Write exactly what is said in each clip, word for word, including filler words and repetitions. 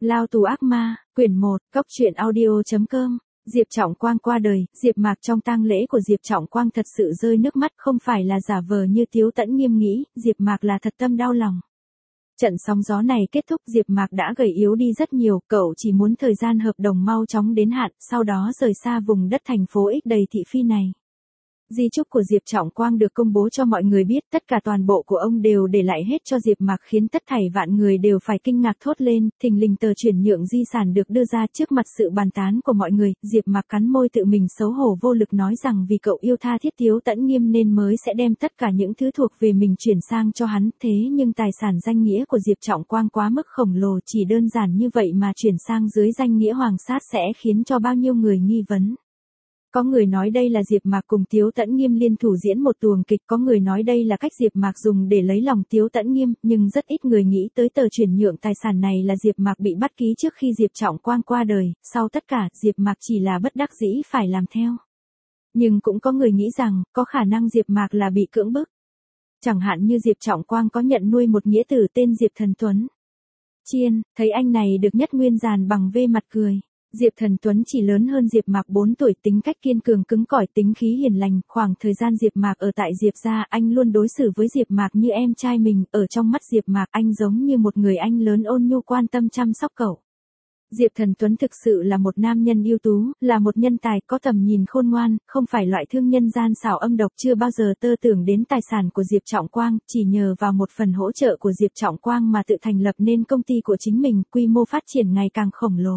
Lao tù ác ma, quyển một, Cốc truyện audio chấm com. Diệp Trọng Quang qua đời, Diệp Mạc trong tang lễ của Diệp Trọng Quang thật sự rơi nước mắt, không phải là giả vờ như Tiếu Tẫn Nghiêm nghĩ, Diệp Mạc là thật tâm đau lòng. Trận sóng gió này kết thúc, Diệp Mạc đã gầy yếu đi rất nhiều, cậu chỉ muốn thời gian hợp đồng mau chóng đến hạn, sau đó rời xa vùng đất thành phố X đầy thị phi này. Di chúc của Diệp Trọng Quang được công bố cho mọi người biết, tất cả toàn bộ của ông đều để lại hết cho Diệp Mạc, khiến tất thảy vạn người đều phải kinh ngạc thốt lên. Thình lình tờ chuyển nhượng di sản được đưa ra trước mặt sự bàn tán của mọi người, Diệp Mạc cắn môi tự mình xấu hổ vô lực nói rằng vì cậu yêu tha thiết Tiếu Tẫn Nghiêm nên mới sẽ đem tất cả những thứ thuộc về mình chuyển sang cho hắn, thế nhưng tài sản danh nghĩa của Diệp Trọng Quang quá mức khổng lồ, chỉ đơn giản như vậy mà chuyển sang dưới danh nghĩa Hoàng Sát sẽ khiến cho bao nhiêu người nghi vấn. Có người nói đây là Diệp Mạc cùng Tiếu Tẫn Nghiêm liên thủ diễn một tuồng kịch, có người nói đây là cách Diệp Mạc dùng để lấy lòng Tiếu Tẫn Nghiêm, nhưng rất ít người nghĩ tới tờ chuyển nhượng tài sản này là Diệp Mạc bị bắt ký trước khi Diệp Trọng Quang qua đời, sau tất cả, Diệp Mạc chỉ là bất đắc dĩ phải làm theo. Nhưng cũng có người nghĩ rằng, có khả năng Diệp Mạc là bị cưỡng bức. Chẳng hạn như Diệp Trọng Quang có nhận nuôi một nghĩa tử tên Diệp Thần Tuấn. Chiên, thấy anh này được Nhất Nguyên dàn bằng vê mặt cười. Diệp Thần Tuấn chỉ lớn hơn Diệp Mạc bốn tuổi, tính cách kiên cường cứng cỏi, tính khí hiền lành, khoảng thời gian Diệp Mạc ở tại Diệp gia, anh luôn đối xử với Diệp Mạc như em trai mình, ở trong mắt Diệp Mạc, anh giống như một người anh lớn ôn nhu quan tâm chăm sóc cậu. Diệp Thần Tuấn thực sự là một nam nhân ưu tú, là một nhân tài, có tầm nhìn khôn ngoan, không phải loại thương nhân gian xảo âm độc, chưa bao giờ tơ tưởng đến tài sản của Diệp Trọng Quang, chỉ nhờ vào một phần hỗ trợ của Diệp Trọng Quang mà tự thành lập nên công ty của chính mình, quy mô phát triển ngày càng khổng lồ.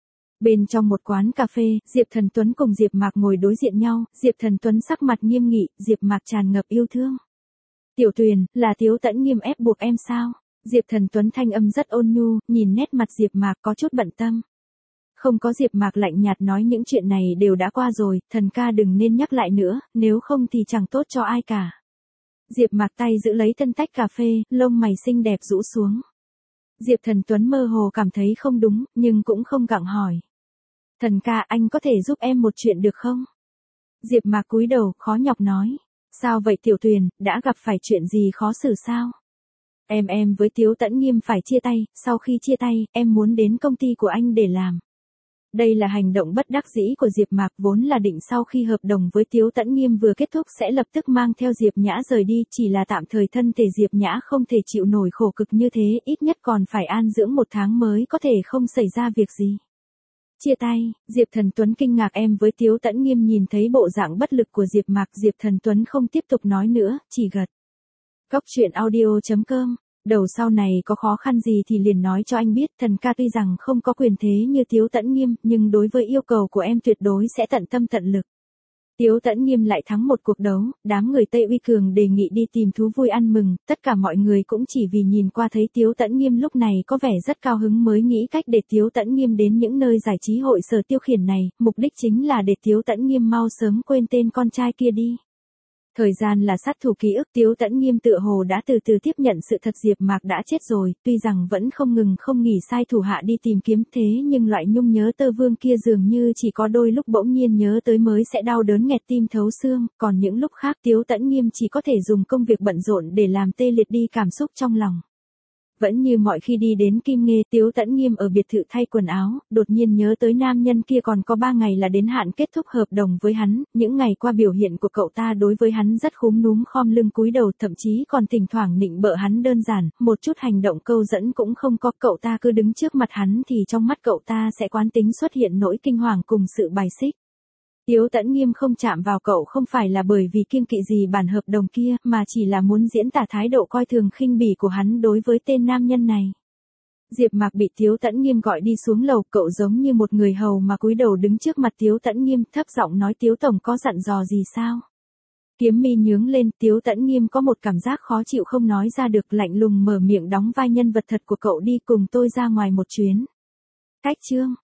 Bên trong một quán cà phê, Diệp Thần Tuấn cùng Diệp Mạc ngồi đối diện nhau, Diệp Thần Tuấn sắc mặt nghiêm nghị, Diệp Mạc tràn ngập yêu thương. Tiểu Tuyền, là Tiếu Tẫn Nghiêm ép buộc em sao? Diệp Thần Tuấn thanh âm rất ôn nhu, nhìn nét mặt Diệp Mạc có chút bận tâm. Không có, Diệp Mạc lạnh nhạt nói, những chuyện này đều đã qua rồi, thần ca đừng nên nhắc lại nữa, nếu không thì chẳng tốt cho ai cả. Diệp Mạc tay giữ lấy thân tách cà phê, lông mày xinh đẹp rũ xuống. Diệp Thần Tuấn mơ hồ cảm thấy không đúng, nhưng cũng không gặng hỏi. Thần ca, anh có thể giúp em một chuyện được không? Diệp Mạc cúi đầu, khó nhọc nói. Sao vậy Tiểu Tuyền, đã gặp phải chuyện gì khó xử sao? Em em với Tiếu Tẫn Nghiêm phải chia tay, sau khi chia tay, em muốn đến công ty của anh để làm. Đây là hành động bất đắc dĩ của Diệp Mạc, vốn là định sau khi hợp đồng với Tiếu Tẫn Nghiêm vừa kết thúc sẽ lập tức mang theo Diệp Nhã rời đi, chỉ là tạm thời thân thể Diệp Nhã không thể chịu nổi khổ cực như thế, ít nhất còn phải an dưỡng một tháng mới có thể không xảy ra việc gì. Chia tay, Diệp Thần Tuấn kinh ngạc, em với Tiếu Tẫn Nghiêm nhìn thấy bộ dạng bất lực của Diệp Mạc, Diệp Thần Tuấn không tiếp tục nói nữa, chỉ gật. Cốc truyện audio chấm com. Đầu sau này có khó khăn gì thì liền nói cho anh biết, thần ca tuy rằng không có quyền thế như Tiếu Tẫn Nghiêm, nhưng đối với yêu cầu của em tuyệt đối sẽ tận tâm tận lực. Tiếu Tẫn Nghiêm lại thắng một cuộc đấu, đám người Tây Uy Cường đề nghị đi tìm thú vui ăn mừng, tất cả mọi người cũng chỉ vì nhìn qua thấy Tiếu Tẫn Nghiêm lúc này có vẻ rất cao hứng mới nghĩ cách để Tiếu Tẫn Nghiêm đến những nơi giải trí hội sở tiêu khiển này, mục đích chính là để Tiếu Tẫn Nghiêm mau sớm quên tên con trai kia đi. Thời gian là sát thủ ký ức, Tiếu Tẫn Nghiêm tựa hồ đã từ từ tiếp nhận sự thật Diệp Mạc đã chết rồi, tuy rằng vẫn không ngừng không nghỉ sai thủ hạ đi tìm kiếm, thế nhưng loại nhung nhớ tơ vương kia dường như chỉ có đôi lúc bỗng nhiên nhớ tới mới sẽ đau đớn nghẹt tim thấu xương, còn những lúc khác Tiếu Tẫn Nghiêm chỉ có thể dùng công việc bận rộn để làm tê liệt đi cảm xúc trong lòng. Vẫn như mọi khi đi đến Kim Nghê, Tiếu Tẫn Nghiêm ở biệt thự thay quần áo, đột nhiên nhớ tới nam nhân kia còn có ba ngày là đến hạn kết thúc hợp đồng với hắn, những ngày qua biểu hiện của cậu ta đối với hắn rất khúm núm khom lưng cúi đầu, thậm chí còn thỉnh thoảng nịnh bợ hắn đơn giản, một chút hành động câu dẫn cũng không có, cậu ta cứ đứng trước mặt hắn thì trong mắt cậu ta sẽ quán tính xuất hiện nỗi kinh hoàng cùng sự bài xích. Tiếu Tẫn Nghiêm không chạm vào cậu không phải là bởi vì kiêng kỵ gì bản hợp đồng kia, mà chỉ là muốn diễn tả thái độ coi thường khinh bỉ của hắn đối với tên nam nhân này. Diệp Mạc bị Tiếu Tẫn Nghiêm gọi đi xuống lầu, cậu giống như một người hầu mà cúi đầu đứng trước mặt Tiếu Tẫn Nghiêm, thấp giọng nói, Tiếu tổng có dặn dò gì sao? Kiếm mi nhướng lên, Tiếu Tẫn Nghiêm có một cảm giác khó chịu không nói ra được, lạnh lùng mở miệng, đóng vai nhân vật thật của cậu đi, cùng tôi ra ngoài một chuyến. Cách chương